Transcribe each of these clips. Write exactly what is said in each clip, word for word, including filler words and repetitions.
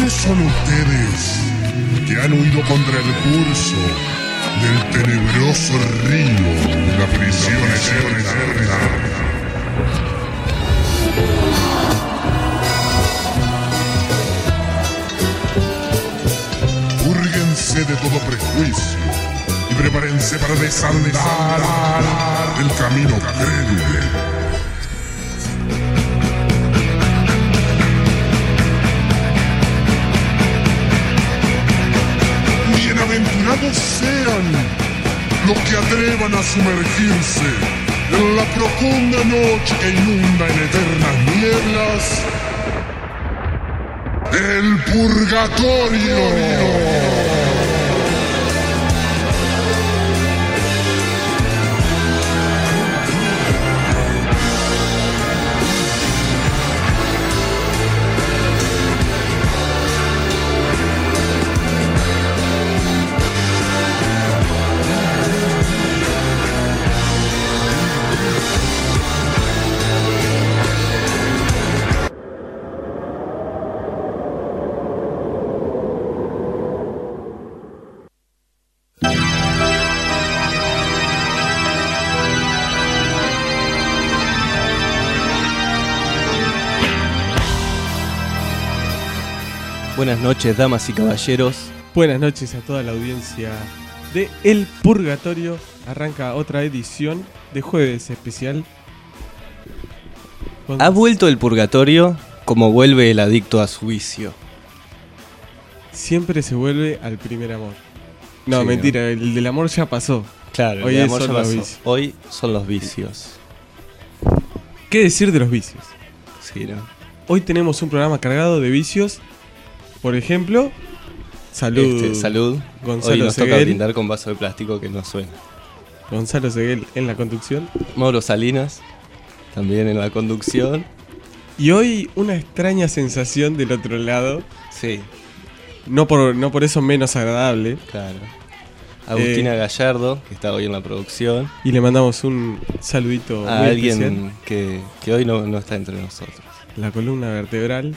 ¿Quiénes son ustedes que han huido contra el curso del tenebroso río de la prisión eterna? Púrguense de todo prejuicio y prepárense para desandar el camino crédule. Bienaventurados sean los que atrevan a sumergirse en la profunda noche que inunda en eternas nieblas el purgatorio. Buenas noches, damas y caballeros. Buenas noches a toda la audiencia de El Purgatorio. Arranca otra edición de Jueves Especial. Ha vuelto el purgatorio como vuelve el adicto a su vicio. Siempre se vuelve al primer amor. No, Sí, mentira, ¿no? El del amor ya pasó. Claro, Hoy el es amor ya solo pasó. vicio. Hoy son los vicios. ¿Qué decir de los vicios? Sí, ¿no? Hoy tenemos un programa cargado de vicios. Por ejemplo, salud. Este, salud. Gonzalo Hoy nos toca Seguel. brindar con vaso de plástico que no suena. Gonzalo Seguel en la conducción. Mauro Salinas, también en la conducción. Y hoy una extraña sensación del otro lado. Sí, No por, no por eso menos agradable. claro. Agustina Eh, Gallardo, que está hoy en la producción. Y le mandamos un saludito A muy alguien especial. que, que hoy no, no está entre nosotros. La columna vertebral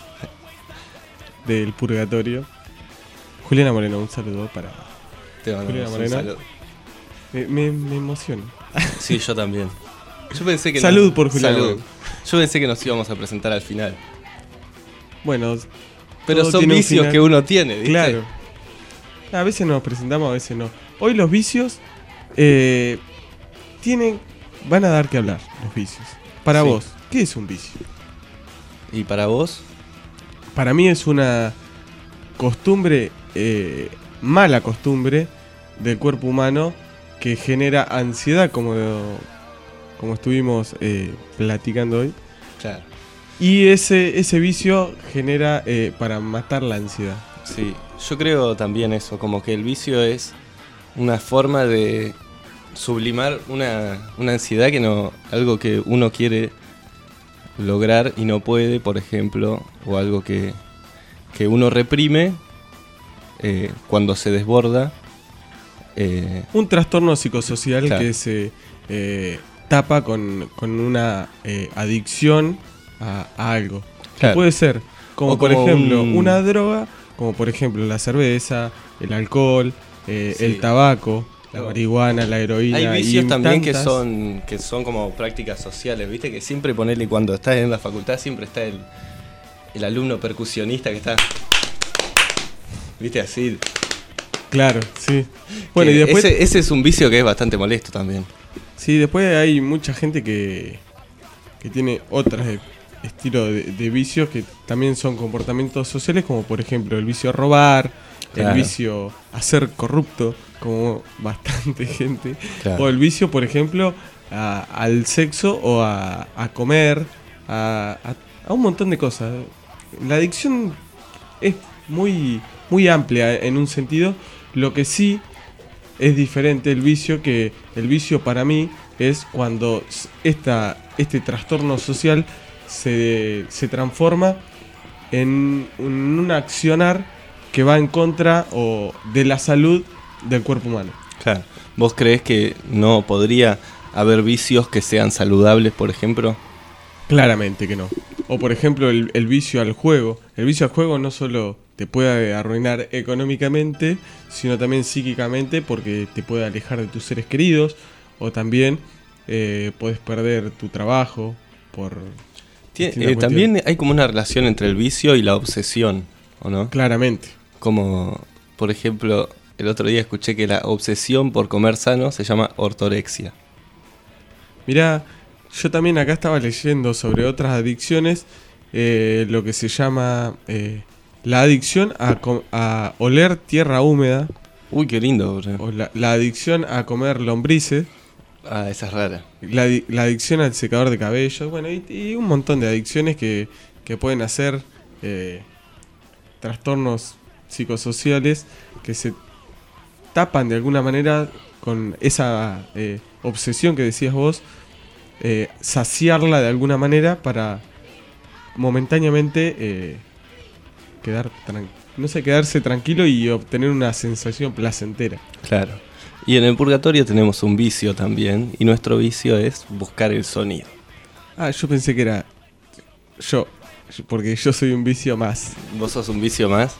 del purgatorio. Juliana Moreno, un saludo para... Te mandamos Juliana un Moreno. saludo. Me, me, me emociona. Sí, yo también. Yo pensé que Salud no- por Juliana Salud. Moreno. Yo pensé que nos íbamos a presentar al final. Bueno, Pero todo son tiene un vicios final. que uno tiene, ¿viste? Claro. A veces nos presentamos, a veces no. Hoy los vicios eh, tienen, van a dar que hablar, los vicios. Para Sí. vos, ¿qué es un vicio? ¿Y para vos? Para mí es una costumbre, eh, mala costumbre del cuerpo humano que genera ansiedad, como, como estuvimos eh, platicando hoy. Claro. Y ese, ese vicio genera eh, para matar la ansiedad. Sí, yo creo también eso, como que el vicio es una forma de sublimar una, una ansiedad que no, algo que uno quiere lograr y no puede, por ejemplo, o algo que, que uno reprime eh, cuando se desborda. Eh, Un trastorno psicosocial Claro. que se eh, tapa con, con una eh, adicción a, a algo. Que Claro. puede ser, como O por como ejemplo, un- una droga, como por ejemplo la cerveza, el alcohol, eh, Sí. el tabaco, la No. marihuana, la heroína. Hay vicios y también que tantas. son que son como prácticas sociales, viste que siempre ponerle cuando estás en la facultad siempre está el, el alumno percusionista que está, viste así. Claro, sí. Bueno, Que y después, ese, ese es un vicio que es bastante molesto también. sí, después hay mucha gente que, que tiene otros e- estilos de, de vicios que también son comportamientos sociales, como por ejemplo el vicio a robar, Claro. el vicio a ser corrupto, como bastante gente, Claro. o el vicio, por ejemplo, a- al sexo o a, a comer, a, a- a un montón de cosas. La adicción es muy, muy amplia en un sentido, lo que sí es diferente el vicio, que el vicio para mí es cuando s- esta, este trastorno social se, se transforma en un, un accionar que va en contra o de la salud del cuerpo humano. Claro. ¿Vos creés que no podría haber vicios que sean saludables, por ejemplo? Claramente que no. O por ejemplo el, el vicio al juego. El vicio al juego no solo te puede arruinar económicamente, sino también psíquicamente, porque te puede alejar de tus seres queridos, o también eh, puedes perder tu trabajo por... Tien- eh, también hay como una relación entre el vicio y la obsesión, ¿o no? Claramente. Como, por ejemplo, el otro día escuché que la obsesión por comer sano se llama ortorexia. Mirá, yo también acá estaba leyendo sobre otras adicciones, eh, lo que se llama eh, la adicción a, co- a oler tierra húmeda, Uy, qué lindo, bro. o la, la adicción a comer lombrices, Ah, esa es rara. la, adi- la adicción al secador de cabello, bueno, y, y un montón de adicciones que, que pueden hacer eh, trastornos psicosociales que se tapan de alguna manera con esa eh, obsesión que decías vos, eh, saciarla de alguna manera para momentáneamente eh, quedar tran- no sé, quedarse tranquilo y obtener una sensación placentera. Claro. Y en el purgatorio tenemos un vicio también, y nuestro vicio es buscar el sonido. Ah, yo pensé que era yo, porque yo soy un vicio más. ¿Vos sos un vicio más?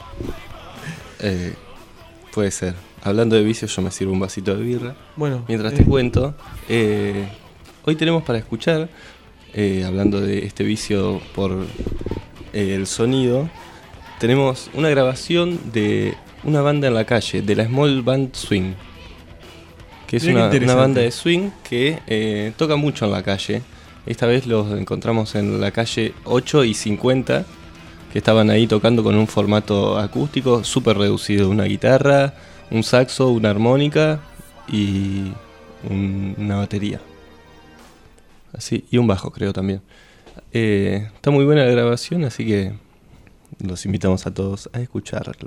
Eh, puede ser. Hablando de vicios, yo me sirvo un vasito de birra. Bueno, Mientras eh, te cuento, eh, hoy tenemos para escuchar, eh, hablando de este vicio por eh, el sonido, tenemos una grabación de una banda en la calle, de la Small Band Swing, que es Mirá qué una, una interesante. banda de swing que eh, toca mucho en la calle. Esta vez los encontramos en la calle ocho y cincuenta, que estaban ahí tocando con un formato acústico súper reducido, una guitarra, un saxo, una armónica y un- una batería. Así, y un bajo creo también. Eh, está muy buena la grabación, así que los invitamos a todos a escucharlo.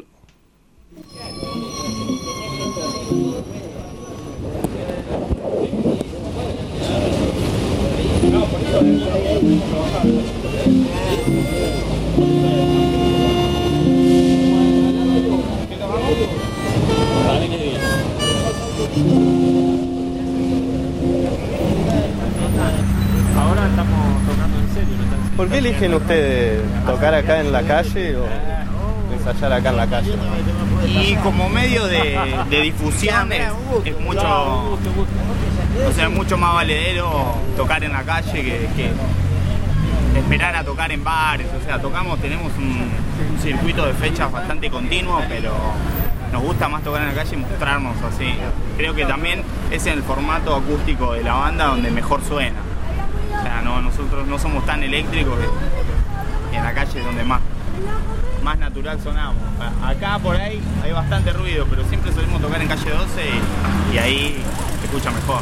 Ahora estamos tocando en serio, ¿no? Están- ¿Por qué eligen ustedes tocar acá en la calle o ensayar acá en la calle? Y como medio de, de difusión es, es mucho, o sea, mucho más valedero tocar en la calle que, que esperar a tocar en bares. O sea, tocamos, tenemos un, un circuito de fechas bastante continuo, pero nos gusta más tocar en la calle y mostrarnos así. Creo que también es en el formato acústico de la banda donde mejor suena. O sea, no, nosotros no somos tan eléctricos que, que en la calle es donde más más natural sonamos. Acá por ahí hay bastante ruido, pero siempre solemos tocar en calle doce y, y ahí se escucha mejor.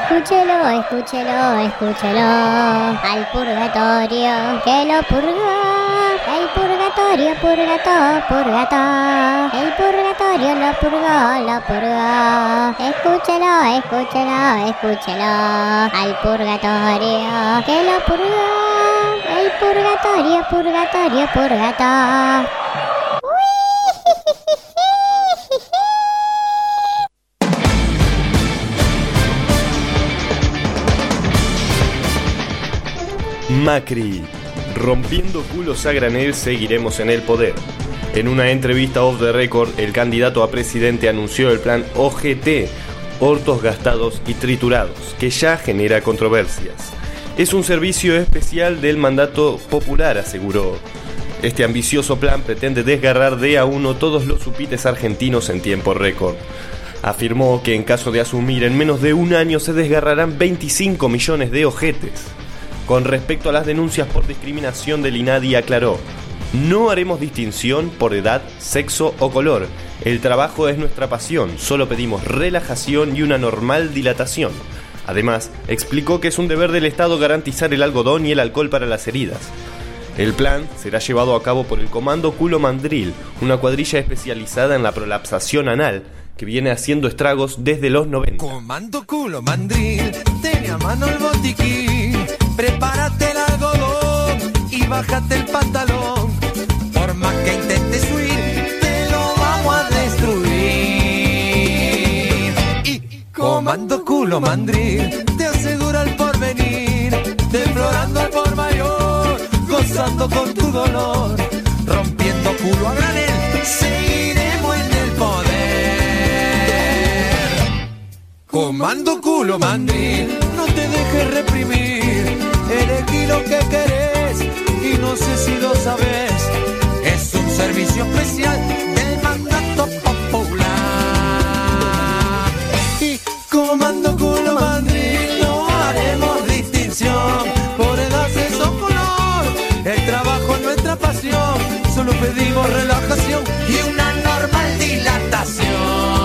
Escúchelo, escúchelo, escúchelo. Al purgatorio que lo purgó. El purgatorio, purgato, purgato. El purgatorio lo purgó, lo purgó. Escúchelo, escúchelo, escúchelo. Al purgatorio que lo purgó. El purgatorio, purgatorio, purgato. Macri. Rompiendo culos a granel, seguiremos en el poder. En una entrevista off the record, el candidato a presidente anunció el plan O G T, Hortos Gastados y Triturados, que ya genera controversias. Es un servicio especial del mandato popular, aseguró. Este ambicioso plan pretende desgarrar de a uno todos los supites argentinos en tiempo récord. Afirmó que en caso de asumir en menos de un año se desgarrarán veinticinco millones de ojetes. Con respecto a las denuncias por discriminación del INADI, aclaró: no haremos distinción por edad, sexo o color. El trabajo es nuestra pasión, solo pedimos relajación y una normal dilatación. Además, explicó que es un deber del Estado garantizar el algodón y el alcohol para las heridas. El plan será llevado a cabo por el Comando Culo Mandril, una cuadrilla especializada en la prolapsación anal, que viene haciendo estragos desde los noventa. Comando Culo Mandril, ten a mano el botiquín, prepárate el algodón y bájate el pantalón. Por más que intentes huir, te lo vamos a destruir. Y Comando Culo Mandril te asegura el porvenir, deflorando al por mayor, gozando con tu dolor, rompiendo culo a granel, seguiremos en el poder. Comando Culo Mandril, no te dejes reprimir, elegí lo que querés y no sé si lo sabes. Es un servicio especial del mandato popular. Y Comando Culo Mandril, no haremos distinción por edad, sexo o color. El trabajo es nuestra pasión, solo pedimos relajación y una normal dilatación.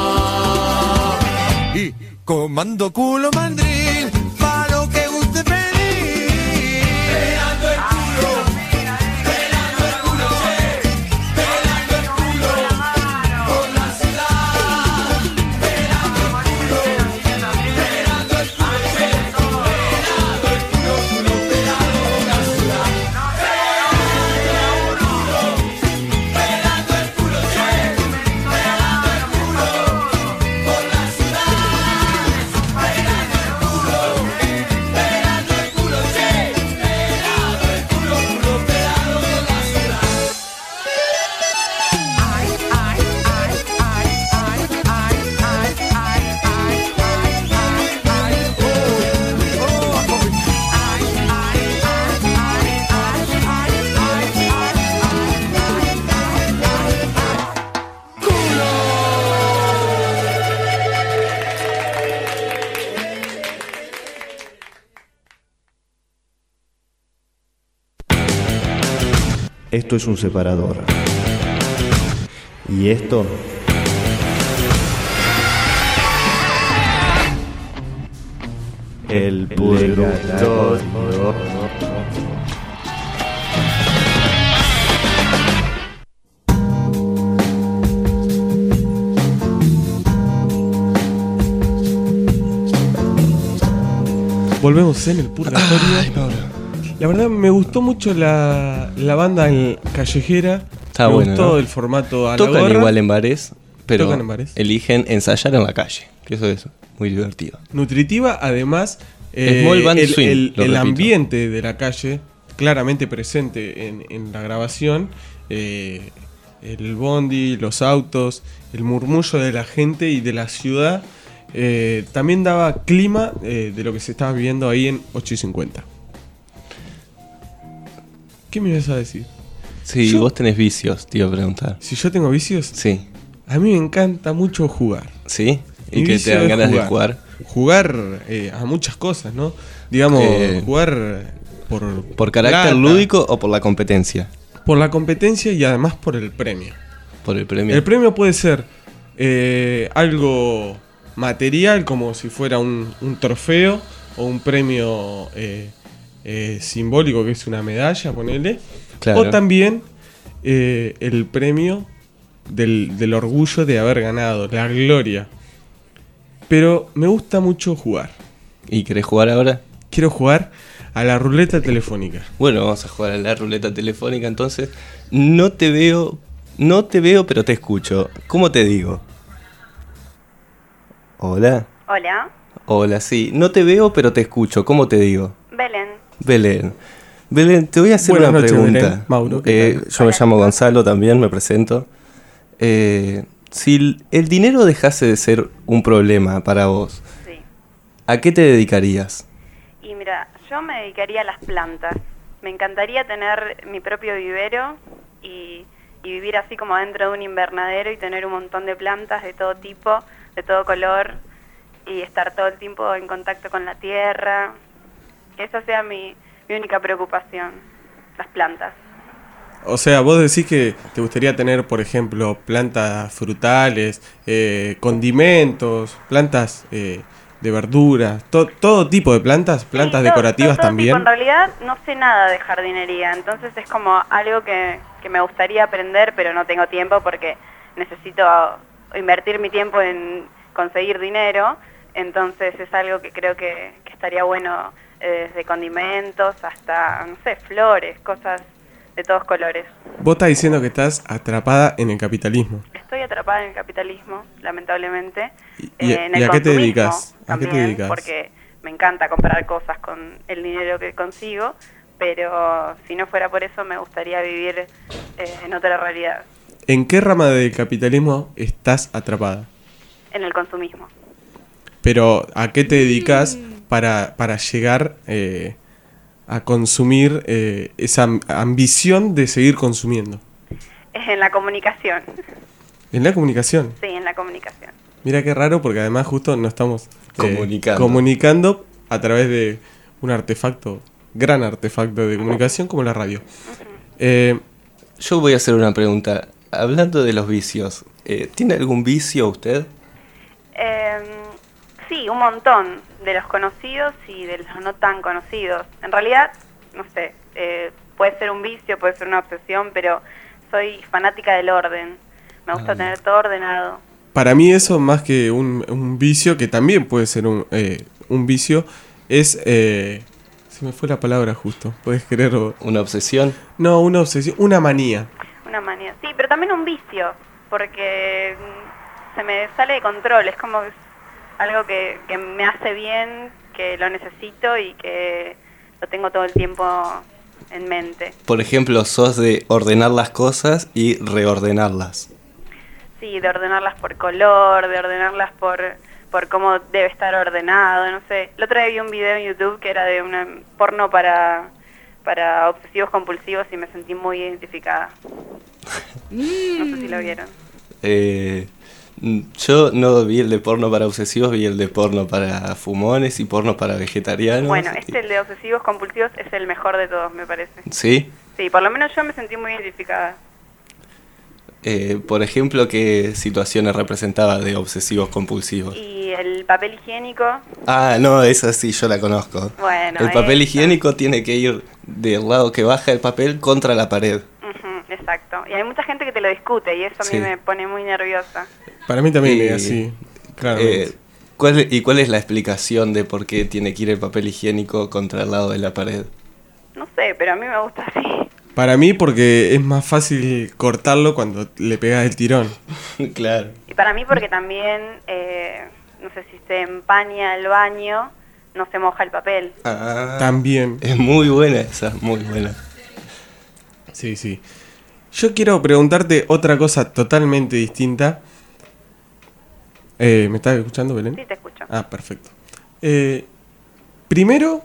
Y Comando Culo Mandril, pa' lo que guste pedir. Pelando el culo, pelando el culo, pelando el culo por la ciudad. Pelando el culo, pelando el culo, pelando el culo, culo pelado por la ciudad. Pelando el culo, pelando el culo, pelando el culo por la ciudad. Esto es un separador. Y esto... El purgatorio. Volvemos en el purgatorio. Ay, Pablo. La verdad me gustó mucho la, la banda en callejera. Está me bueno, gustó ¿no? el formato a Tocan la gorra. igual en bares, pero Tocan en bares. eligen ensayar en la calle, que eso es muy divertido. Nutritiva, además, eh, Small Band el, Swing, el- lo el repito. ambiente de la calle, claramente presente en, en la grabación. eh, el bondi, los autos, el murmullo de la gente y de la ciudad. eh, también daba clima eh, de lo que se estaba viviendo ahí en ocho y cincuenta. ¿Qué me ibas a decir? Sí, Yo- vos tenés vicios, te iba a preguntar. Si yo tengo vicios, Sí, a mí me encanta mucho jugar. ¿sí? Mi ¿Y que vicio te dan es ganas de jugar? Jugar eh, a muchas cosas, ¿no? Digamos, Eh, jugar por... ¿Por carácter plata, lúdico o por la competencia? Por la competencia y además por el premio. Por el premio. El premio puede ser eh, algo material como si fuera un, un trofeo o un premio eh, eh, simbólico que es una medalla, ponele. Claro. O también eh, el premio del, del orgullo de haber ganado, la gloria. Pero me gusta mucho jugar. ¿Y querés jugar ahora? Quiero jugar a la ruleta telefónica. Bueno, vamos a jugar a la ruleta telefónica entonces. No te veo, no te veo, pero te escucho. ¿Cómo te digo? Hola. Hola, Hola, sí. No te veo, pero te escucho. ¿Cómo te digo? Belén. Belén. Belén, te voy a hacer Buenas una noches, pregunta. Belén. Mauro, ¿qué Eh, tal? yo me llamo Gonzalo también, me presento. Eh, si el- el dinero dejase de ser un problema para vos, Sí. ¿a qué te dedicarías? Y mira, yo me dedicaría a las plantas. Me encantaría tener mi propio vivero y, y vivir así como dentro de un invernadero y tener un montón de plantas de todo tipo, de todo color y estar todo el tiempo en contacto con la tierra. Que esa sea mi, mi única preocupación, las plantas. O sea, vos decís que te gustaría tener, por ejemplo, plantas frutales, eh, condimentos, plantas eh, de verduras, to- todo tipo de plantas, plantas Sí, todo- decorativas todo- todo también. tipo. En realidad no sé nada de jardinería, entonces es como algo que, que me gustaría aprender, pero no tengo tiempo porque necesito invertir mi tiempo en conseguir dinero, entonces es algo que creo que, que estaría bueno, eh, desde condimentos hasta, no sé, flores, cosas de todos colores. Vos estás diciendo que estás atrapada en el capitalismo. Estoy atrapada en el capitalismo, lamentablemente. ¿Y, eh, en y el a qué te consumismo dedicas? ¿A qué te también, dedicas? porque me encanta comprar cosas con el dinero que consigo, pero si no fuera por eso me gustaría vivir eh, en otra realidad, ¿En qué rama del capitalismo estás atrapada? en el consumismo. Pero ¿a qué te dedicas para, para llegar eh, a consumir eh, esa am- ambición de seguir consumiendo? En la comunicación, En la comunicación. sí, en la comunicación. Mira qué raro porque además justo nos estamos eh, Comunicando. comunicando a través de un artefacto, gran artefacto de comunicación como la radio. Eh, Yo voy a hacer una pregunta. Hablando de los vicios, eh, ¿tiene algún vicio usted? Eh, sí, un montón de los conocidos y de los no tan conocidos. En realidad, no sé, eh, puede ser un vicio, puede ser una obsesión, pero soy fanática del orden. Me gusta Ah. tener todo ordenado. para mí eso más que un, un vicio, que también puede ser un, eh, un vicio, es... eh, se me fue la palabra justo, ¿puedes creer? o- ¿Una obsesión? No, una obsesión, una manía. Una manía. Sí, pero también un vicio, porque mm, se me sale de control. Es como que es algo que, que me hace bien, que lo necesito y que lo tengo todo el tiempo en mente. Por ejemplo, sos de ordenar las cosas y reordenarlas. Sí, de ordenarlas por color, de ordenarlas por, por cómo debe estar ordenado, no sé. El otro día vi un video en YouTube que era de un porno para, para obsesivos compulsivos y me sentí muy identificada. No sé si lo vieron. Eh, mm, yo no vi el de porno para obsesivos, vi el de porno para fumones y porno para vegetarianos. Bueno, este, el de obsesivos compulsivos, es el mejor de todos, me parece. ¿Sí? Sí, por lo menos yo me sentí muy identificada. Eh, por ejemplo, ¿qué situaciones representaba de obsesivos compulsivos? Y el papel higiénico, Ah, no, esa sí, yo la conozco. bueno. El papel esa. higiénico tiene que ir del lado que baja el papel contra la pared. Ujú, exacto. Y hay mucha gente que te lo discute y eso a mí Sí. me pone muy nerviosa. Para mí también Y, es así, claramente. Eh, ¿cuál, ¿Y cuál es la explicación de por qué tiene que ir el papel higiénico contra el lado de la pared? No sé, pero a mí me gusta así. Para mí porque es más fácil cortarlo cuando le pegas el tirón. Claro. Y para mí porque también, eh, no sé si se empaña el baño, no se moja el papel. Ah, También. es muy buena esa, muy buena. Sí, sí. Yo quiero preguntarte otra cosa totalmente distinta. Eh, ¿Me estás escuchando, Belén? Sí, te escucho. Ah, perfecto. Eh, primero,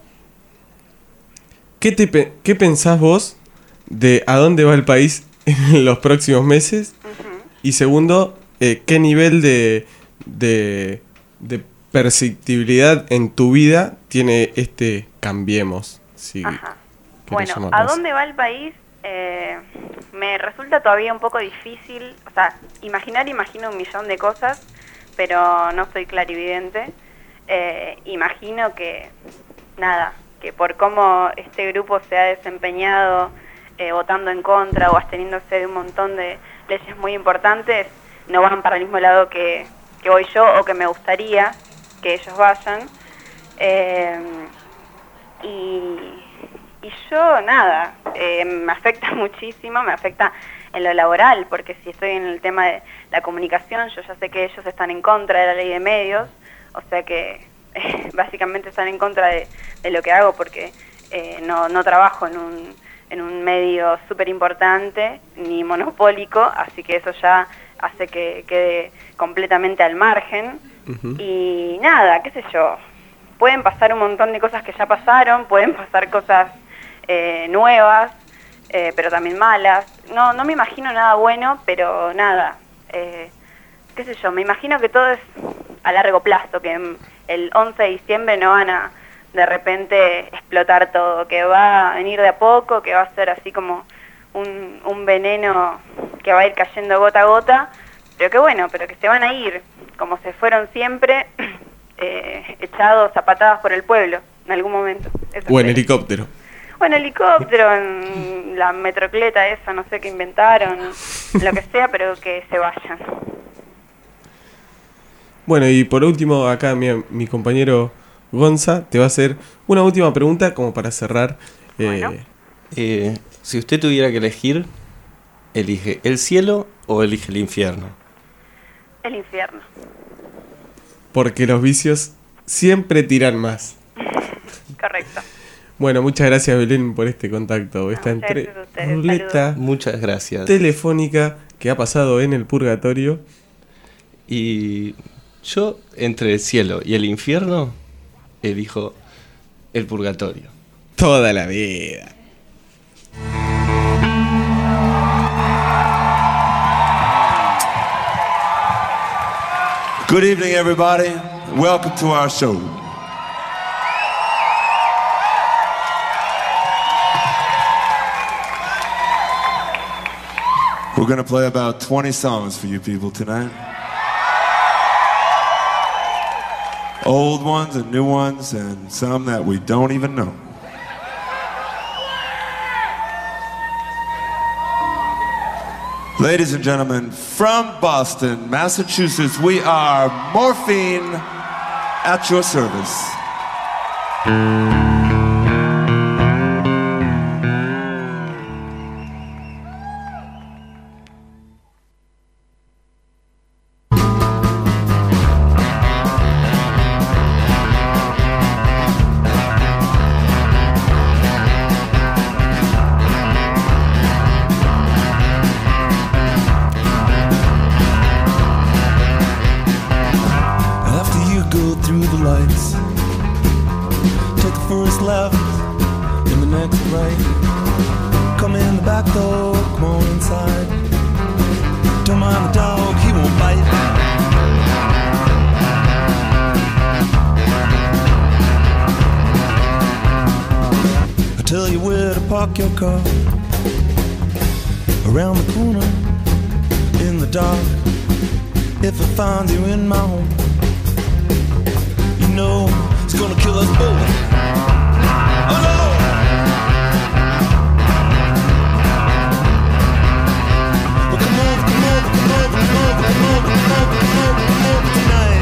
¿qué, te, pe- ¿qué pensás vos de a dónde va el país en los próximos meses? Ujú. Y segundo, eh, ¿qué nivel de, de, de perceptibilidad en tu vida tiene este Cambiemos? Sí, Ajá. querés Bueno, llamarlo ¿a así. dónde va el país? Eh, me resulta todavía un poco difícil, o sea, imaginar, imagino un millón de cosas, pero no soy clarividente. Eh, imagino que, nada, que por cómo este grupo se ha desempeñado eh, votando en contra o absteniéndose de un montón de leyes muy importantes, no van para el mismo lado que, que voy yo o que me gustaría que ellos vayan. Eh, y, y yo, nada, eh, me afecta muchísimo, me afecta en lo laboral, porque si estoy en el tema de la comunicación, yo ya sé que ellos están en contra de la ley de medios, o sea que eh, básicamente están en contra de, de lo que hago, porque eh, no, no trabajo en un, en un medio súper importante ni monopólico, así que eso ya hace que quede completamente al margen. Uh-huh. Y nada, qué sé yo, pueden pasar un montón de cosas que ya pasaron, pueden pasar cosas eh, nuevas, eh, pero también malas. No, no me imagino nada bueno, pero nada, eh, qué sé yo, me imagino que todo es a largo plazo, que el once de diciembre no van a de repente explotar todo, que va a venir de a poco, que va a ser así como un, un veneno que va a ir cayendo gota a gota, pero que bueno, pero que se van a ir, como se fueron siempre, eh, echados a patadas por el pueblo, en algún momento. Eso o en sé. helicóptero. O en helicóptero, en la metrocleta esa, no sé qué inventaron, lo que sea, pero que se vayan. Bueno, y por último, acá mi, mi compañero Gonza te va a hacer una última pregunta como para cerrar. Bueno. Eh, Eh, si usted tuviera que elegir, ¿elige el cielo o elige el infierno? El infierno. porque los vicios siempre tiran más. Correcto. Bueno, muchas gracias, Belén, por este contacto. Esta entre... ruleta Muchas gracias. telefónica que ha pasado en el purgatorio. Y yo, entre el cielo y el infierno, elijo el purgatorio. Toda la vida. Good evening, everybody. Welcome to our show. We're going to play about twenty songs for you people tonight. Old ones and new ones and some that we don't even know. Ladies and gentlemen, from Boston, Massachusetts, we are Morphine at your service. Your car around the corner in the dark. If it finds you in my home, you know it's gonna kill us both. Oh no! Well, come over, come over, come over, come over, come over, come over, come over, come over tonight.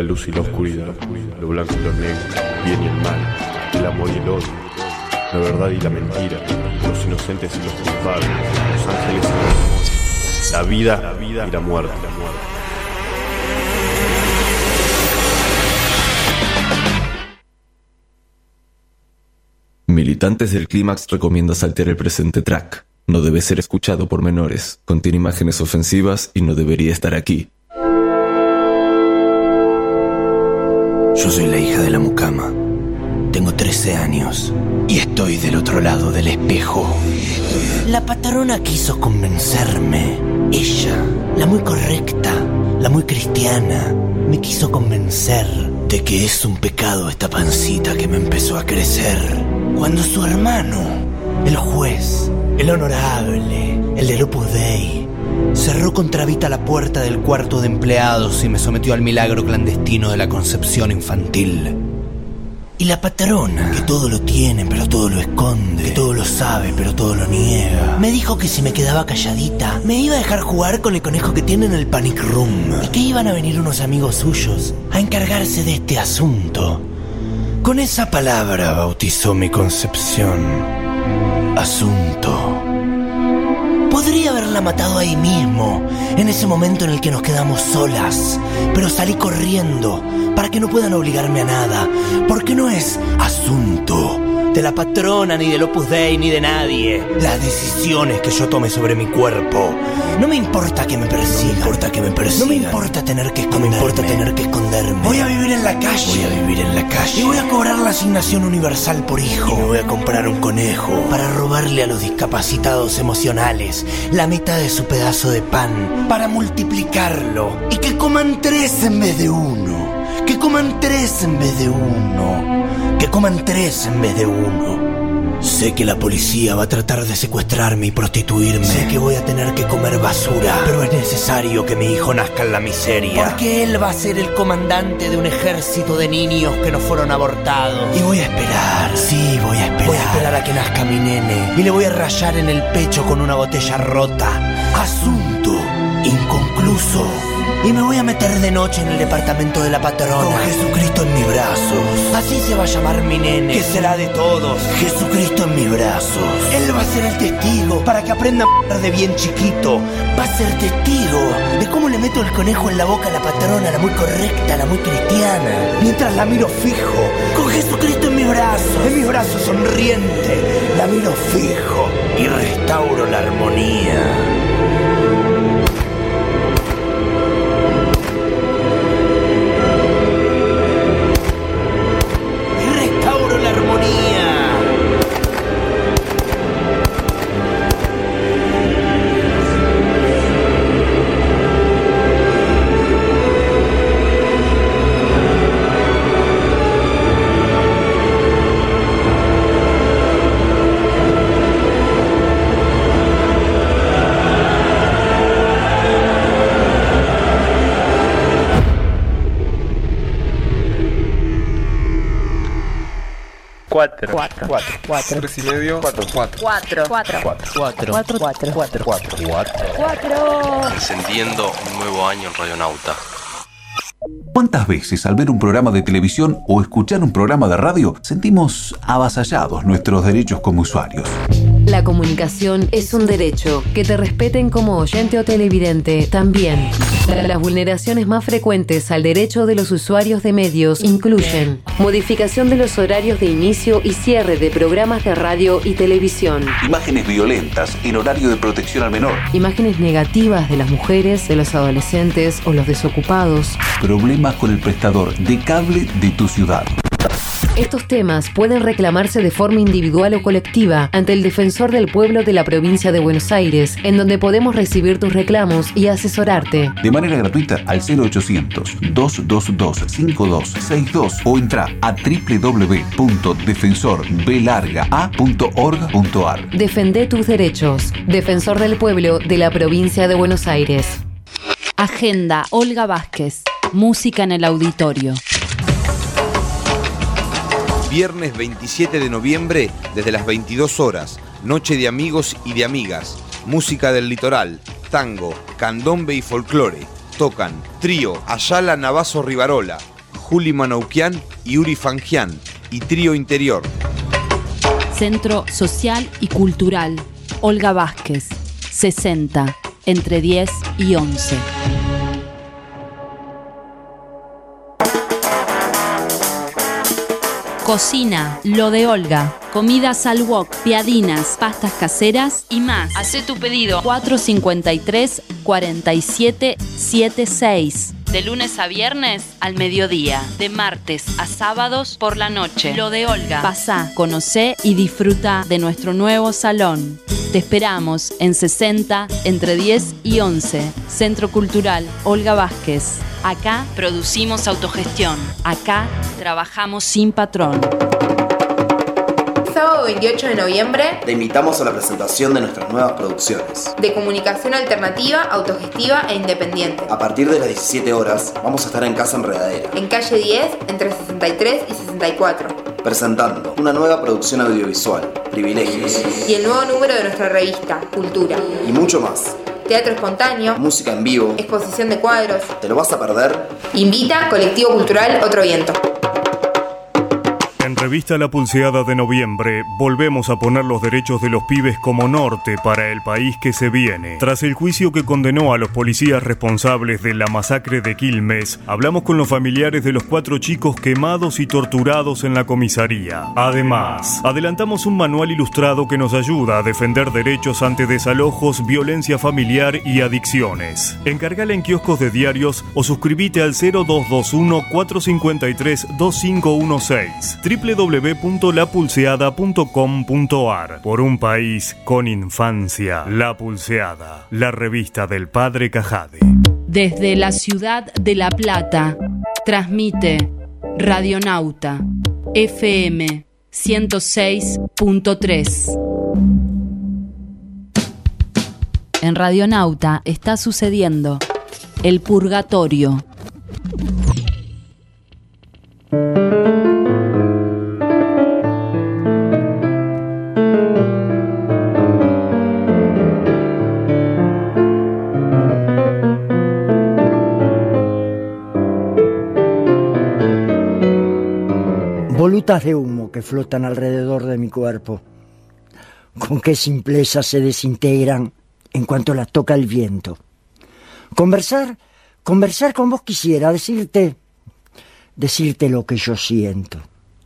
luz y la oscuridad, lo blanco y lo negro, el bien y el mal, el amor y el odio, la verdad y la mentira, los inocentes y los culpables, los ángeles y los demonios, la vida, la vida y la muerte. La muerte. Militantes del Clímax recomienda saltear el presente track. No debe ser escuchado por menores, contiene imágenes ofensivas y no debería estar aquí. Yo soy la hija de la mucama. Tengo trece años y estoy del otro lado del espejo. La patrona quiso convencerme. Ella, la muy correcta, la muy cristiana, me quiso convencer de que es un pecado esta pancita que me empezó a crecer. Cuando su hermano, el juez, el honorable, el del Opus Dei, cerró contra Vita la puerta del cuarto de empleados y me sometió al milagro clandestino de la concepción infantil. Y la patrona, que todo lo tiene pero todo lo esconde, que todo lo sabe pero todo lo niega, me dijo que si me quedaba calladita me iba a dejar jugar con el conejo que tiene en el Panic Room y que iban a venir unos amigos suyos a encargarse de este asunto. Con esa palabra bautizó mi concepción. Asunto. Podría haberla matado ahí mismo, en ese momento en el que nos quedamos solas, pero salí corriendo para que no puedan obligarme a nada, porque no es asunto de la patrona, ni del Opus Dei, ni de nadie las decisiones que yo tome sobre mi cuerpo. No me importa que me persigan, no me importa que me persigan, no me importa tener que esconderme, no me importa tener que esconderme. Voy a vivir en la calle, voy a vivir en la calle, y voy a cobrar la asignación universal por hijo, y me voy a comprar un conejo para robarle a los discapacitados emocionales la mitad de su pedazo de pan, para multiplicarlo y que coman tres en vez de uno, que coman tres en vez de uno, que coman tres en vez de uno. Sé que la policía va a tratar de secuestrarme y prostituirme. Sé que voy a tener que comer basura, pero es necesario que mi hijo nazca en la miseria, porque él va a ser el comandante de un ejército de niños que no fueron abortados. Y voy a esperar, sí, voy a esperar. Voy a esperar a que nazca mi nene y le voy a rayar en el pecho con una botella rota. Asunto inconcluso. Y me voy a meter de noche en el departamento de la patrona, con Jesucristo en mis brazos. Así se va a llamar mi nene, que será de todos. Jesucristo en mis brazos. Él va a ser el testigo para que aprenda a m***ar de bien chiquito. Va a ser testigo de cómo le meto el conejo en la boca a la patrona, la muy correcta, la muy cristiana, mientras la miro fijo, con Jesucristo en mis brazos. En mis brazos sonriente, la miro fijo y restauro la armonía. La armonía. Cuatro. Cuatro. Cuatro. Cuatro. Tres y medio. Cuatro. Cuatro. Cuatro. Cuatro. Cuatro. Cuatro. Cuatro. Cuatro. Cuatro. Cuatro. Cuatro. Encendiendo un nuevo año en Radionauta. ¿Cuántas veces al ver un programa de televisión o escuchar un programa de radio sentimos avasallados nuestros derechos como usuarios? La comunicación es un derecho. Que te respeten como oyente o televidente también. Las vulneraciones más frecuentes al derecho de los usuarios de medios incluyen modificación de los horarios de inicio y cierre de programas de radio y televisión, Imágenes violentas en horario de protección al menor, imágenes negativas de las mujeres, de los adolescentes o los desocupados, problemas con el prestador de cable de tu ciudad. Estos temas pueden reclamarse de forma individual o colectiva ante el Defensor del Pueblo de la Provincia de Buenos Aires, en donde podemos recibir tus reclamos y asesorarte. De manera gratuita al cero ochocientos, dos dos dos, cinco dos seis dos o entra a doble u doble u doble u punto defensor b larga a punto org punto a r. Defende tus derechos. Defensor del Pueblo de la Provincia de Buenos Aires. Agenda Olga Vázquez. Música en el auditorio. Viernes veintisiete de noviembre, desde las veintidós horas, Noche de amigos y de amigas, música del litoral, tango, candombe y folclore. Tocan Trío Ayala Navazo Rivarola, Juli Manoukian y Uri Fangian, y Trío Interior. Centro Social y Cultural Olga Vázquez, sesenta, entre diez y once. Cocina, lo de Olga. Comidas al wok, piadinas, pastas caseras y más. Hacé tu pedido. cuatro cinco tres, cuatro siete siete seis. De lunes a viernes al mediodía. De martes a sábados por la noche. Lo de Olga. Pasá, conocé y disfruta de nuestro nuevo salón. Te esperamos en sesenta, entre diez y once. Centro Cultural Olga Vázquez. Acá producimos autogestión. Acá trabajamos sin patrón. Sábado veintiocho de noviembre, te invitamos a la presentación de nuestras nuevas producciones. De comunicación alternativa, autogestiva e independiente. A partir de las diecisiete horas, vamos a estar en Casa Enredadera. En calle diez, entre sesenta y tres y sesenta y cuatro. Presentando una nueva producción audiovisual, Privilegios. Y el nuevo número de nuestra revista, Cultura. Y mucho más. Teatro espontáneo, música en vivo, exposición de cuadros. ¿Te lo vas a perder? Invita Colectivo Cultural Otro Viento. En Revista La Pulseada de noviembre, volvemos a poner los derechos de los pibes como norte para el país que se viene. Tras el juicio que condenó a los policías responsables de la masacre de Quilmes, hablamos con los familiares de los cuatro chicos quemados y torturados en la comisaría. Además, adelantamos un manual ilustrado que nos ayuda a defender derechos ante desalojos, violencia familiar y adicciones. Encargala en kioscos de diarios o suscríbete al cero dos dos uno, cuatro cinco tres, dos cinco uno seis. doble u doble u doble u punto la pulseada punto com punto a r. Por un país con infancia. La Pulseada, la revista del padre Cajade. Desde la ciudad de La Plata, transmite Radionauta F M ciento seis punto tres. En Radionauta está sucediendo El Purgatorio. Volutas de humo que flotan alrededor de mi cuerpo. Con qué simpleza se desintegran en cuanto las toca el viento. Conversar, conversar con vos quisiera, decirte, decirte lo que yo siento.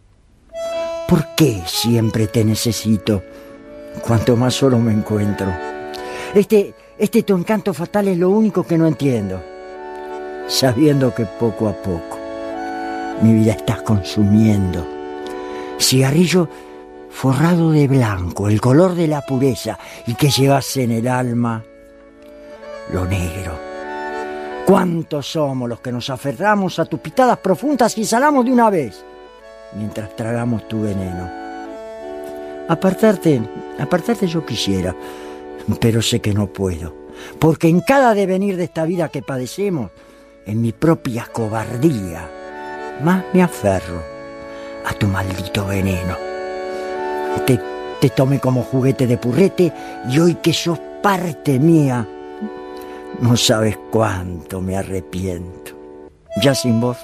¿Por qué siempre te necesito, cuanto más solo me encuentro? Este, este tu encanto fatal es lo único que no entiendo, sabiendo que poco a poco mi vida estás consumiendo. Cigarrillo forrado de blanco, el color de la pureza, y que llevas en el alma lo negro. ¿Cuántos somos los que nos aferramos a tus pitadas profundas y salamos de una vez, mientras tragamos tu veneno? Apartarte, apartarte yo quisiera, pero sé que no puedo, porque en cada devenir de esta vida que padecemos, en mi propia cobardía, más me aferro a tu maldito veneno. Te, te tomé como juguete de purrete y hoy que sos parte mía, no sabes cuánto me arrepiento. Ya sin vos,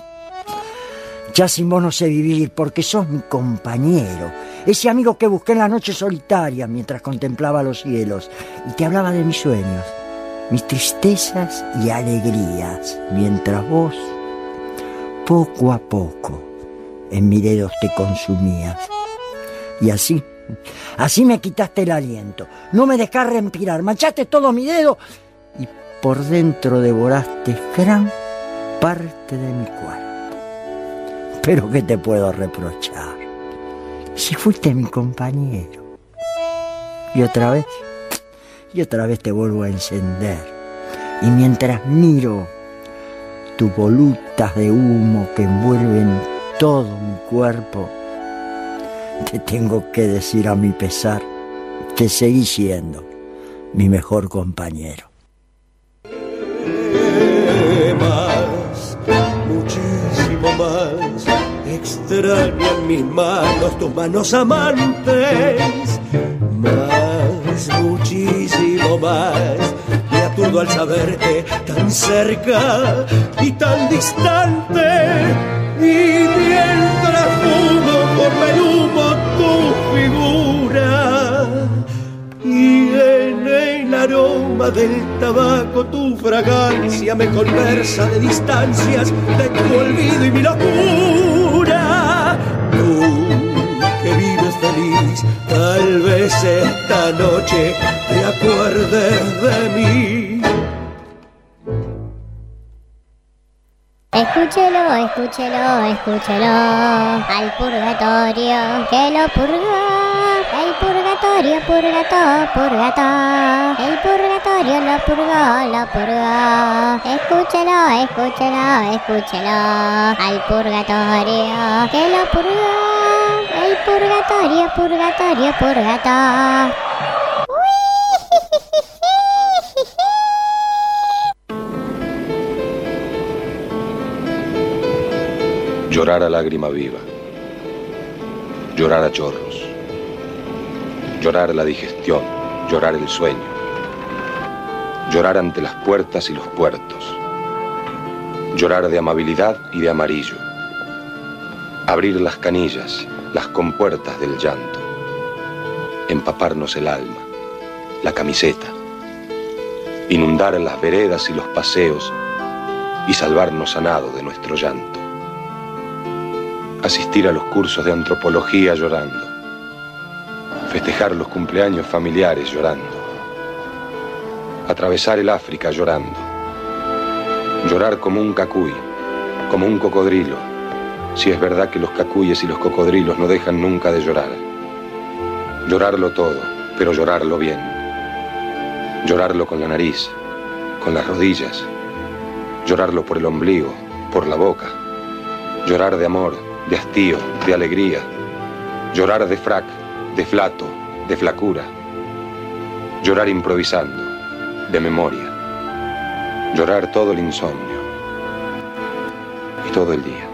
ya sin vos no sé vivir, porque sos mi compañero, ese amigo que busqué en las noches solitarias mientras contemplaba los cielos y te hablaba de mis sueños, mis tristezas y alegrías, mientras vos, poco a poco, en mis dedos te consumías. Y así, así me quitaste el aliento, no me dejás respirar, manchaste todo mi dedo y por dentro devoraste gran parte de mi cuerpo. Pero ¿qué te puedo reprochar? Si fuiste mi compañero. Y otra vez, y otra vez te vuelvo a encender. Y mientras miro tus volutas de humo que envuelven todo mi cuerpo, te tengo que decir a mi pesar que seguí siendo mi mejor compañero. Más, muchísimo más, extrañan mis manos, tus manos amantes. Más, muchísimo más, me aturdo al saberte tan cerca y tan distante. y mientras fumo forma el humo tu figura y en el aroma del tabaco tu fragancia me conversa de distancias de tu olvido y mi locura. Tú que vives feliz, tal vez esta noche te acuerdes de mí. Escúchelo, escúchelo, escúchelo al purgatorio que lo purga. El purgatorio, purgato, purgato. El purgatorio lo purgó, lo purgó. Escúchelo, escúchelo, escúchelo al purgatorio que lo purgó. El purgatorio, purgatorio, purgato. Llorar a lágrima viva, llorar a chorros, llorar la digestión, llorar el sueño, llorar ante las puertas y los puertos, llorar de amabilidad y de amarillo, abrir las canillas, las compuertas del llanto, empaparnos el alma, la camiseta, inundar las veredas y los paseos y salvarnos a nado de nuestro llanto. Asistir a los cursos de antropología llorando, festejar los cumpleaños familiares llorando, atravesar el África llorando, llorar como un cacuy, como un cocodrilo, si es verdad que los cacuyes y los cocodrilos no dejan nunca de llorar. Llorarlo todo, pero llorarlo bien. Llorarlo con la nariz, con las rodillas, llorarlo por el ombligo, por la boca, llorar de amor, de hastío, de alegría, llorar de frac, de flato, de flacura, llorar improvisando, de memoria, llorar todo el insomnio y todo el día.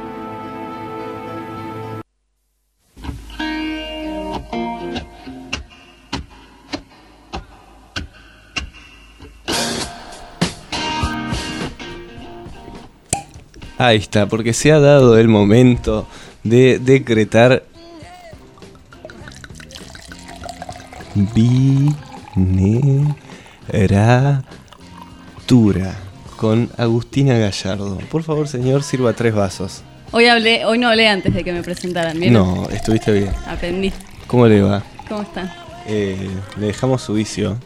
Ahí está, porque se ha dado el momento de decretar vineratura con Agustina Gallardo. Por favor, señor, sirva tres vasos. Hoy hablé, hoy no hablé antes de que me presentaran, ¿bien? No, estuviste bien. Aprendí. ¿Cómo le va? ¿Cómo están? Eh, le dejamos su vicio.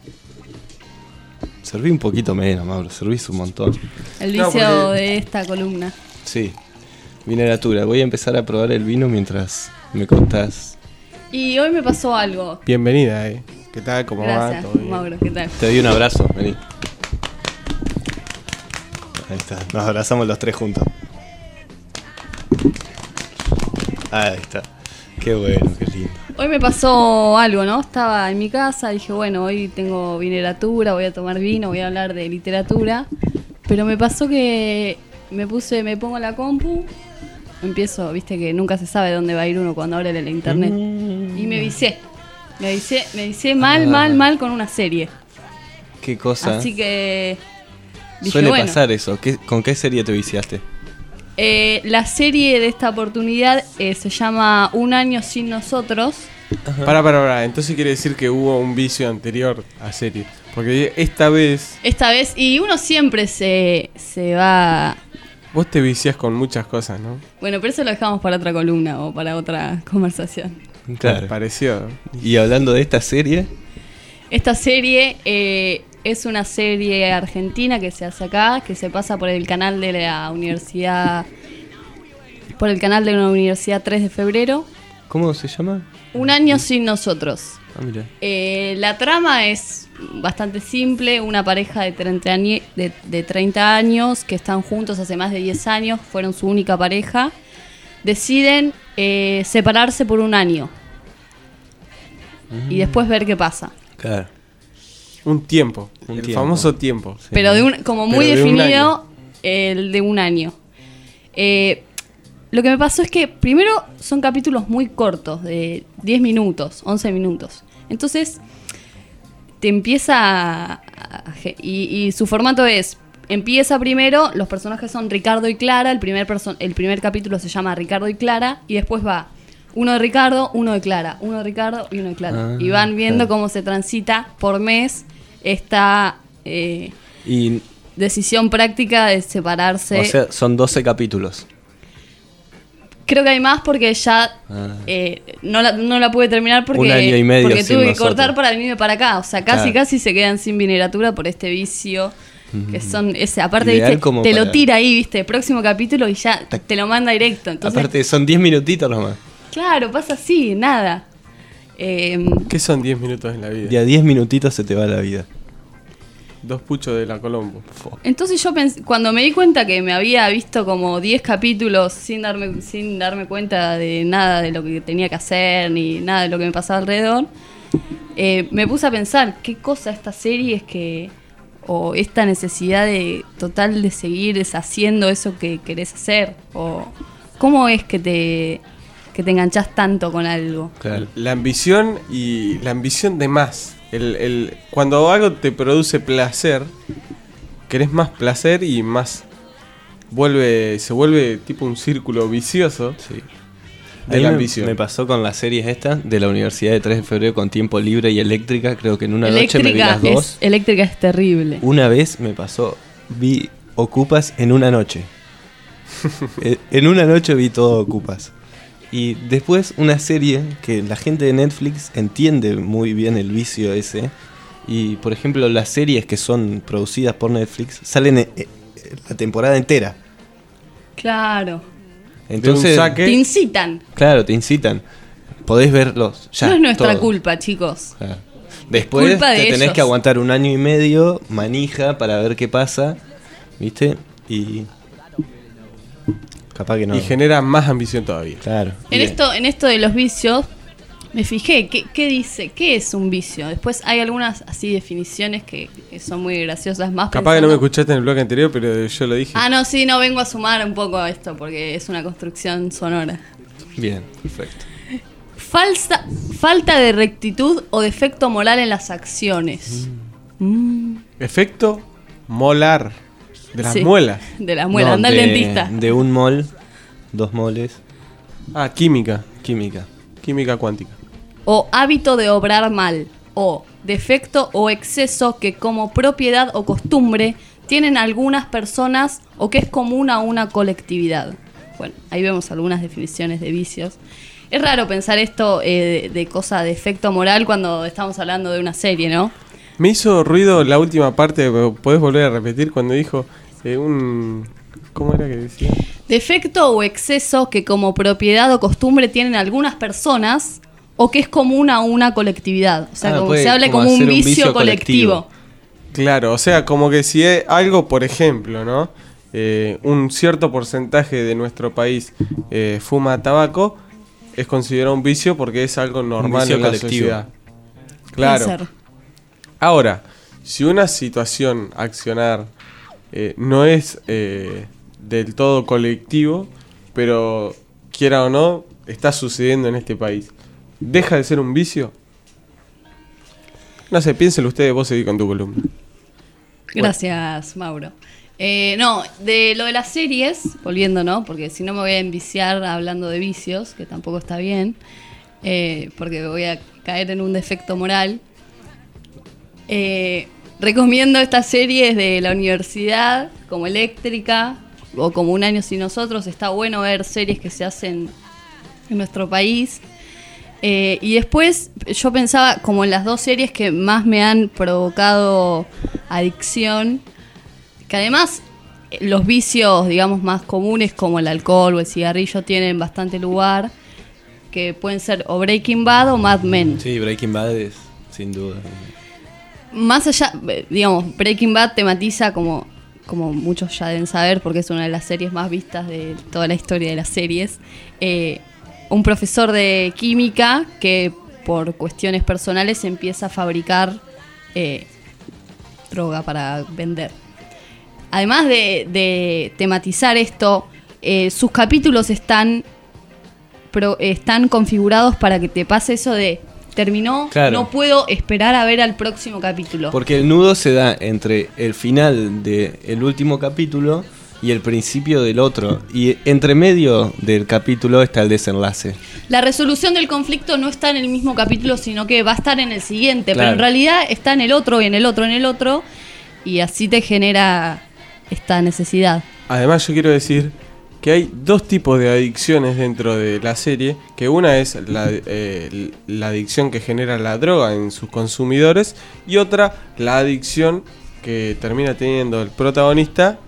Serví un poquito menos, Mauro, servís un montón. El vicio no, porque... de esta columna. Sí, vineratura. Voy a empezar a probar el vino mientras me contás. Y hoy me pasó algo. Bienvenida, eh. ¿Qué tal? ¿Cómo Gracias, va? ¿Todo bien? Mauro, ¿qué tal? Te doy un abrazo, vení. Ahí está, nos abrazamos los tres juntos. Ahí está. Qué bueno, qué lindo. Hoy me pasó algo, ¿no? Estaba en mi casa, dije, bueno, hoy tengo vineratura, voy a tomar vino, voy a hablar de literatura. Pero me pasó que me puse, me pongo la compu, empiezo, viste que nunca se sabe dónde va a ir uno cuando abre la internet. Mm. Y me vicié. Me vicié, me vicié mal, ah. mal, mal con una serie. ¿Qué cosa? Así que dije, suele bueno, pasar eso. ¿Qué, ¿Con qué serie te viciaste? Eh, la serie de esta oportunidad eh, se llama Un año sin nosotros. Ajá. Para, para, para. Entonces quiere decir que hubo un vicio anterior a serie. Porque esta vez... Esta vez, y uno siempre se, se va... Vos te viciás con muchas cosas, ¿no? Bueno, pero eso lo dejamos para otra columna o para otra conversación. Claro. Pareció. Y hablando de esta serie... Esta serie... Eh, Es una serie argentina que se hace acá, que se pasa por el canal de la universidad, por el canal de la Universidad tres de febrero. ¿Cómo se llama? Un año sin nosotros. Ah, mira. Eh, la trama es bastante simple, una pareja de treinta, añi- de, de treinta años que están juntos hace más de diez años, fueron su única pareja, deciden eh, separarse por un año mm. y después ver qué pasa. Claro. Un tiempo, un el tiempo. famoso tiempo. Sí. Pero de un, como muy Pero definido, de el de un año. Eh, lo que me pasó es que primero son capítulos muy cortos, de diez minutos, once minutos. Entonces te empieza a, a, y, y su formato es empieza primero, los personajes son Ricardo y Clara, el primer, perso- el primer capítulo se llama Ricardo y Clara, y después va uno de Ricardo, uno de Clara, uno de Ricardo y uno de Clara. Ah, y van viendo claro. cómo se transita por mes esta eh, Y, decisión práctica de separarse. o sea, son doce capítulos. Creo que hay más porque ya Ah. eh, no, la, no la pude terminar porque, Un año y medio porque sin tuve que nosotros. cortar para venirme para acá. O sea, casi Claro. casi se quedan sin vineratura por este vicio. Que son ese, aparte, Ideal viste, como te lo para- tira ahí, viste, próximo capítulo y ya te lo manda directo. Entonces, Aparte, son diez minutitos nomás. claro, pasa así, nada. Eh, ¿Qué son diez minutos en la vida? Y a diez minutitos se te va la vida. Dos puchos de la Colombo. entonces yo pensé, cuando me di cuenta que me había visto como diez capítulos sin darme, sin darme cuenta de nada de lo que tenía que hacer, ni nada de lo que me pasaba alrededor, eh, me puse a pensar qué cosa esta serie es que, o esta necesidad de total de seguir deshaciendo eso que querés hacer, o cómo es que te, que te enganchás tanto con algo. La ambición y la ambición de más. El, el, cuando algo te produce placer, querés más placer y más vuelve se vuelve tipo un círculo vicioso sí. de A mí la me- ambición. Me pasó con las series estas de la Universidad de tres de febrero con Tiempo Libre y Eléctrica. Creo que en una noche me vi Eléctrica las dos. es, eléctrica es terrible. Una vez me pasó, vi Ocupas en una noche. Eh, en una noche vi todo Ocupas. Y después una serie que la gente de Netflix entiende muy bien el vicio ese. Y por ejemplo las series que son producidas por Netflix salen eh, eh, la temporada entera. Claro. Entonces, Te incitan. claro, te incitan. Podés verlos ya. no es nuestra todo. culpa, chicos. Claro. Después culpa te de tenés ellos. que aguantar un año y medio, manija, para ver qué pasa, ¿viste? Y capaz que no. Y genera más ambición todavía. Claro. En Y- esto, en esto de los vicios, me fijé, ¿qué, qué dice? ¿Qué es un vicio? Después hay algunas así definiciones que, que son muy graciosas más. Capaz que no me pensando- escuchaste en el bloque anterior, pero yo lo dije. Ah, no, sí, no, vengo a sumar un poco a esto porque es una construcción sonora. Bien, perfecto. Falsa, falta de rectitud o defecto moral en las acciones. Mm. Efecto molar. De las Sí, muelas. de las muelas, No, anda de, al dentista. De un mol, dos moles. Ah, química. Química. Química cuántica. O hábito de obrar mal. O defecto o exceso que como propiedad o costumbre tienen algunas personas o que es común a una colectividad. Bueno, ahí vemos algunas definiciones de vicios. Es raro pensar esto eh, de, de cosa de efecto moral cuando estamos hablando de una serie, ¿no? Me hizo ruido la última parte. ¿Podés volver a repetir cuando dijo eh, un... ¿Cómo era que decía? Defecto o exceso que como propiedad o costumbre tienen algunas personas o que es común a una colectividad. O sea, Ah, como puede se hable como como un hacer un vicio, vicio colectivo. Claro, o sea, como que si es algo, por ejemplo, ¿no? Eh, un cierto porcentaje de nuestro país eh, fuma tabaco, es considerado un vicio porque es algo normal vicio en la colectivo. sociedad. Claro. Puede ser. Ahora, si una situación, accionar, eh, no es eh, del todo colectivo, pero quiera o no, está sucediendo en este país, ¿deja de ser un vicio? No sé, piénselo ustedes, vos seguís con tu columna. Gracias, Mauro. Eh, no, de lo de las series, volviendo, ¿no? Porque si no me voy a enviciar hablando de vicios, que tampoco está bien, eh, porque voy a caer en un defecto moral. Eh, recomiendo estas series de la universidad, como Eléctrica, o como Un año sin nosotros. Está bueno ver series que se hacen en nuestro país. Eh, y después yo pensaba como en las dos series que más me han provocado adicción, que además eh, los vicios, digamos, más comunes como el alcohol o el cigarrillo tienen bastante lugar, que pueden ser o Breaking Bad o Mad Men. Sí, Breaking Bad es sin duda. Más allá, eh, digamos, Breaking Bad tematiza como, como muchos ya deben saber, porque es una de las series más vistas de toda la historia de las series, eh, un profesor de química que por cuestiones personales empieza a fabricar eh, droga para vender. Además de, de tematizar esto, eh, sus capítulos están, pro, están configurados para que te pase eso de terminó, Claro. no puedo esperar a ver al próximo capítulo. Porque el nudo se da entre el final del último capítulo y el principio del otro. Y entre medio del capítulo está el desenlace. La resolución del conflicto no está en el mismo capítulo, sino que va a estar en el siguiente, Claro. pero en realidad está en el otro, y en el otro, en el otro, y así te genera esta necesidad. Además yo quiero decir que hay dos tipos de adicciones dentro de la serie, que una es la, eh, la adicción que genera la droga en sus consumidores y otra la adicción que termina teniendo el protagonista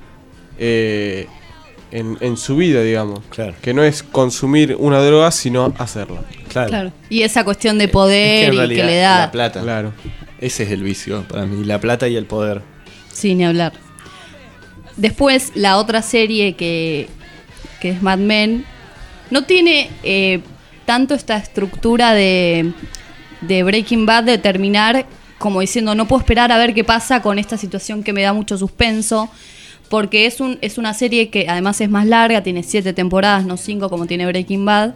eh, en, en su vida, digamos. Claro. Que no es consumir una droga, sino hacerla. Claro. Claro. Y esa cuestión de poder Es que en y que realidad le da. la plata. Claro. Ese es el vicio para mí, la plata y el poder. Sí, ni hablar. Después, la otra serie que, que es Mad Men, no tiene eh, tanto esta estructura de, de Breaking Bad de terminar como diciendo no puedo esperar a ver qué pasa con esta situación que me da mucho suspenso, porque es, un, es una serie que además es más larga, tiene siete temporadas, no cinco como tiene Breaking Bad,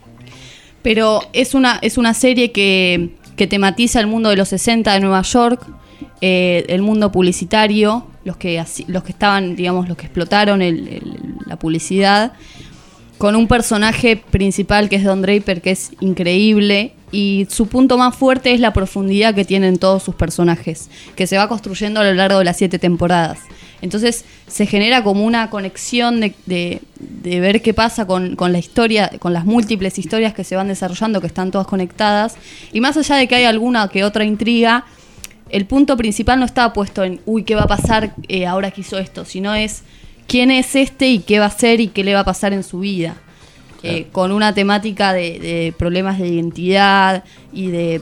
pero es una, es una serie que, que tematiza el mundo de los sesenta de Nueva York, eh, el mundo publicitario, los que, así- los que estaban, digamos, los que explotaron el- el- la publicidad, con un personaje principal que es Don Draper, que es increíble, y su punto más fuerte es la profundidad que tienen todos sus personajes, que se va construyendo a lo largo de las siete temporadas. Entonces se genera como una conexión de, de- de ver qué pasa con, con la historia, con las múltiples historias que se van desarrollando, que están todas conectadas, y más allá de que hay alguna que otra intriga, el punto principal no está puesto en, uy, ¿qué va a pasar eh, ahora que hizo esto? Sino es, ¿quién es este y qué va a hacer y qué le va a pasar en su vida? Eh, con una temática de, de problemas de identidad y de...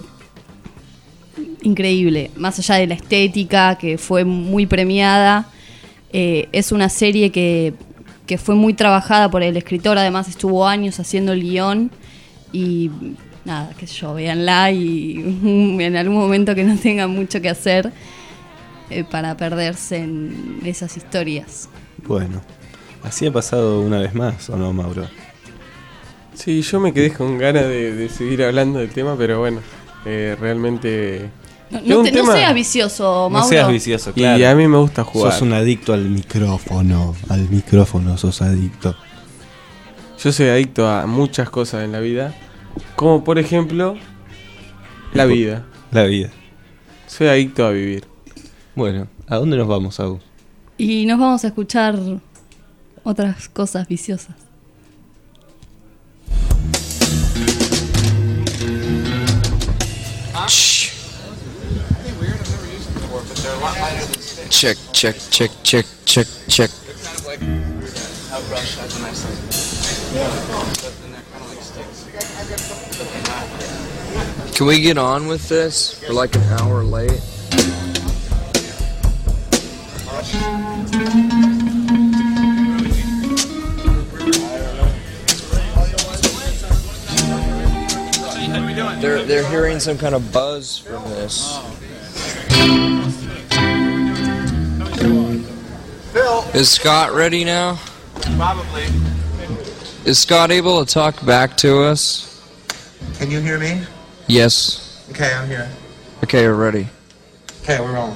Increíble. Más allá de la estética, que fue muy premiada, eh, es una serie que, que fue muy trabajada por el escritor, además estuvo años haciendo el guión y... Nada, qué sé yo, véanla y en algún momento que no tengan mucho que hacer eh, para perderse en esas historias. Bueno, así ha pasado una vez más, ¿o no, Mauro? Sí, yo me quedé con ganas de, de seguir hablando del tema, pero bueno, eh, realmente... No, es no un te- no tema- seas vicioso, Mauro. No seas vicioso, claro. Y a mí me gusta jugar. Sos un adicto al micrófono, al micrófono sos adicto. Yo soy adicto a muchas cosas en la vida, como por ejemplo, la vida. La vida. Soy adicto a vivir. Bueno, ¿a dónde nos vamos, Agus? Y nos vamos a escuchar otras cosas viciosas. Check, check, check, check, check, check. Can we get on with this? We're like an hour late. They're they're hearing some kind of buzz from this. Is Scott ready now? Probably. Is Scott able to talk back to us? Can you hear me? Yes. Okay, I'm here. Okay, we're ready. Okay, we're rolling.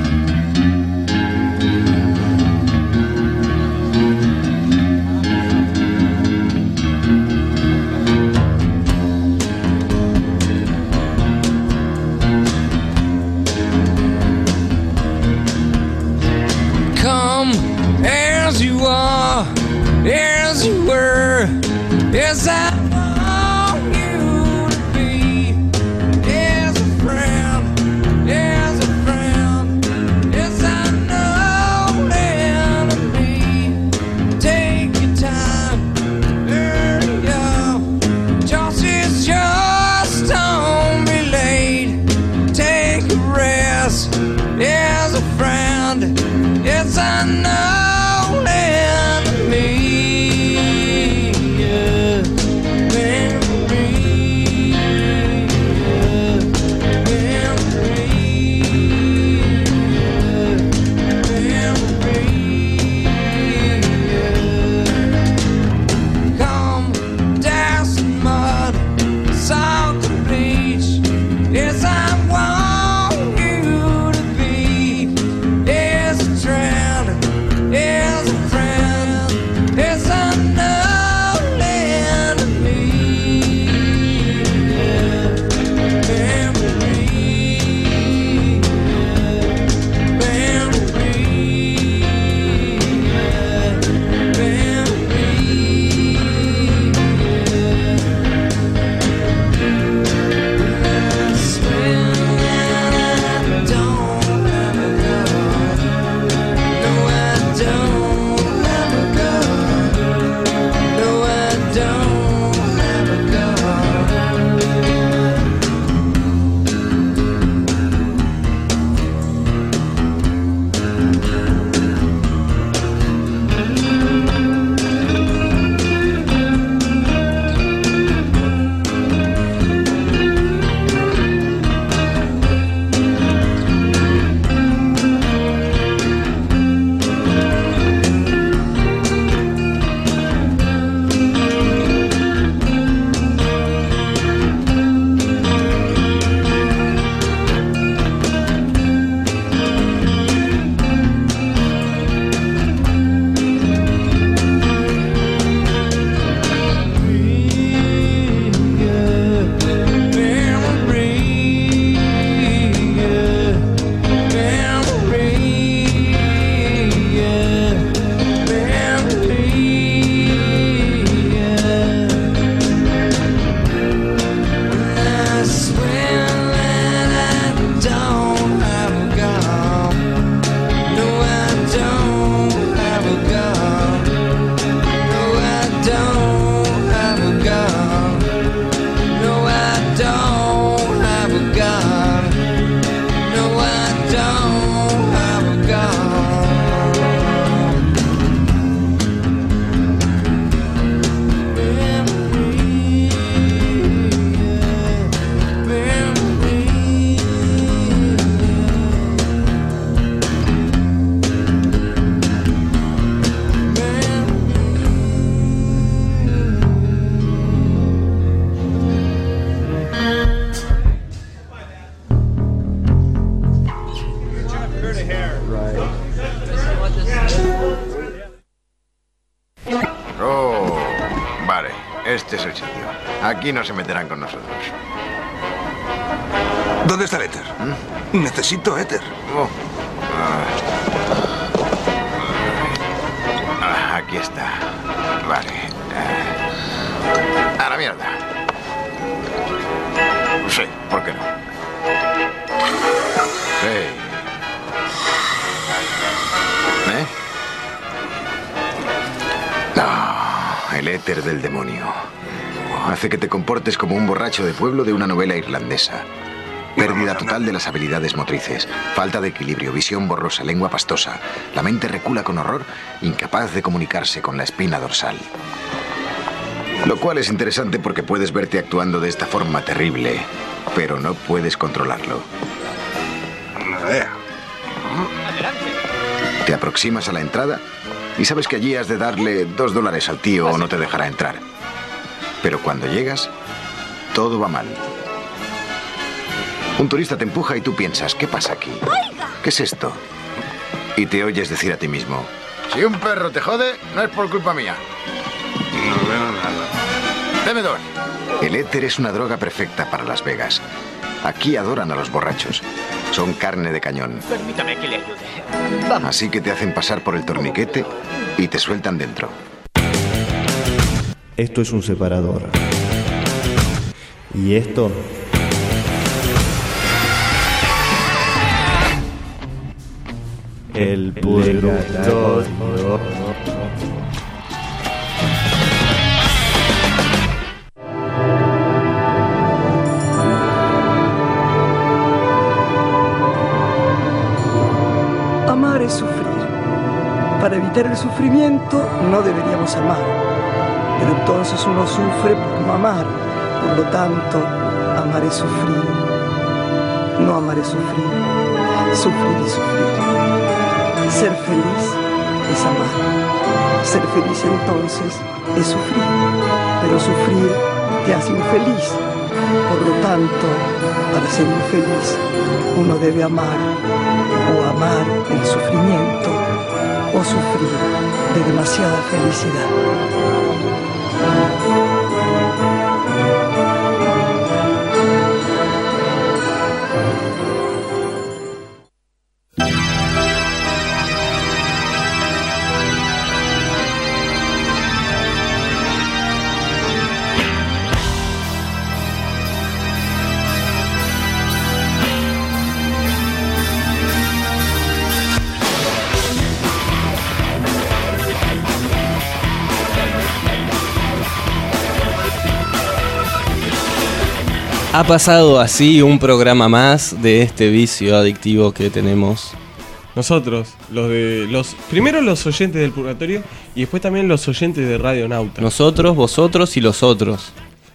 Come as you are, as you were, as I want you to be, as a friend, as a friend. sitio. Aquí no se meterán con nosotros. ¿Dónde está el éter? ¿Mm? Necesito éter. Oh. Ah. Ah, aquí está. Vale. Ah. A la mierda. Sí, ¿por qué no? Sí. ¿Eh? No, el éter del demonio. Hace que te comportes como un borracho de pueblo de una novela irlandesa. Pérdida total de las habilidades motrices, falta de equilibrio, visión borrosa, lengua pastosa. La mente recula con horror, incapaz de comunicarse con la espina dorsal. Lo cual es interesante porque puedes verte actuando de esta forma terrible, pero no puedes controlarlo. Te aproximas a la entrada y sabes que allí has de darle dos dólares al tío o no te dejará entrar. Pero cuando llegas, todo va mal. Un turista te empuja y tú piensas, ¿qué pasa aquí? ¿Qué es esto? Y te oyes decir a ti mismo, si un perro te jode, no es por culpa mía. No veo nada. Deme dos. El éter es una droga perfecta para Las Vegas. Aquí adoran a los borrachos. Son carne de cañón. Permítame que le ayude. Vamos. Así que te hacen pasar por el torniquete y te sueltan dentro. Esto es un separador. Y esto... El purgatorio. Amar es sufrir. Para evitar el sufrimiento no deberíamos amar. Pero entonces uno sufre por no amar. Por lo tanto, amar es sufrir. No amar es sufrir. Sufrir es sufrir. Ser feliz es amar. Ser feliz entonces es sufrir. Pero sufrir te hace infeliz. Por lo tanto, para ser infeliz, uno debe amar. O amar el sufrimiento. O sufrir de demasiada felicidad. Ha pasado así un programa más de este vicio adictivo que tenemos. Nosotros, los de los primero los oyentes del Purgatorio y después también los oyentes de Radio Nauta. Nosotros, vosotros y los otros.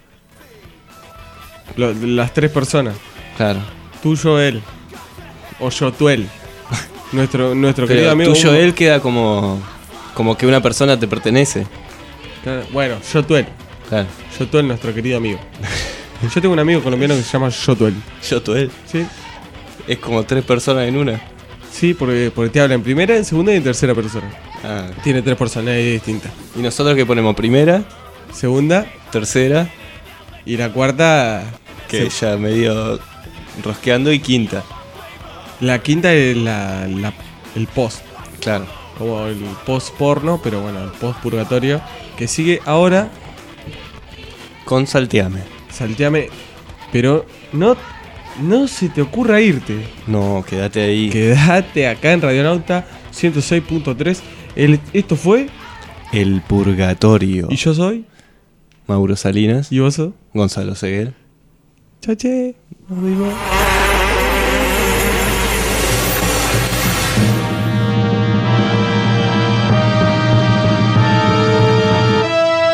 Lo, las tres personas. Claro. Tuyo, él. O yo, tú, él. Nuestro, nuestro Pero querido amigo. tuyo, Hugo. él queda como, como que una persona te pertenece. Claro, bueno, yo, tú, él. Claro. Yo, tú, él, nuestro querido amigo. Yo tengo un amigo colombiano que se llama Yotuel. ¿Yotuel? Sí. Es como tres personas en una. Sí, porque, porque te habla en primera, en segunda y en tercera persona. Ah. Tiene tres personalidades distintas. ¿Y nosotros qué ponemos? Primera, segunda, tercera y la cuarta... Que se... ya medio rosqueando, y quinta. La quinta es la, la, el post. Claro. Como el post porno, pero bueno, el post purgatorio. Que sigue ahora... Con Salteame. Salteame, pero no, no se te ocurra irte. No, quédate ahí. Quédate acá en Radionauta ciento seis punto tres. El, esto fue El Purgatorio. Y yo soy Mauro Salinas. ¿Y vos sos? Gonzalo Seguel. Chache, nos vemos.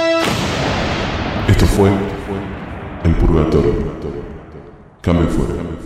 Esto fue El Purgatorio. Cambio fuera.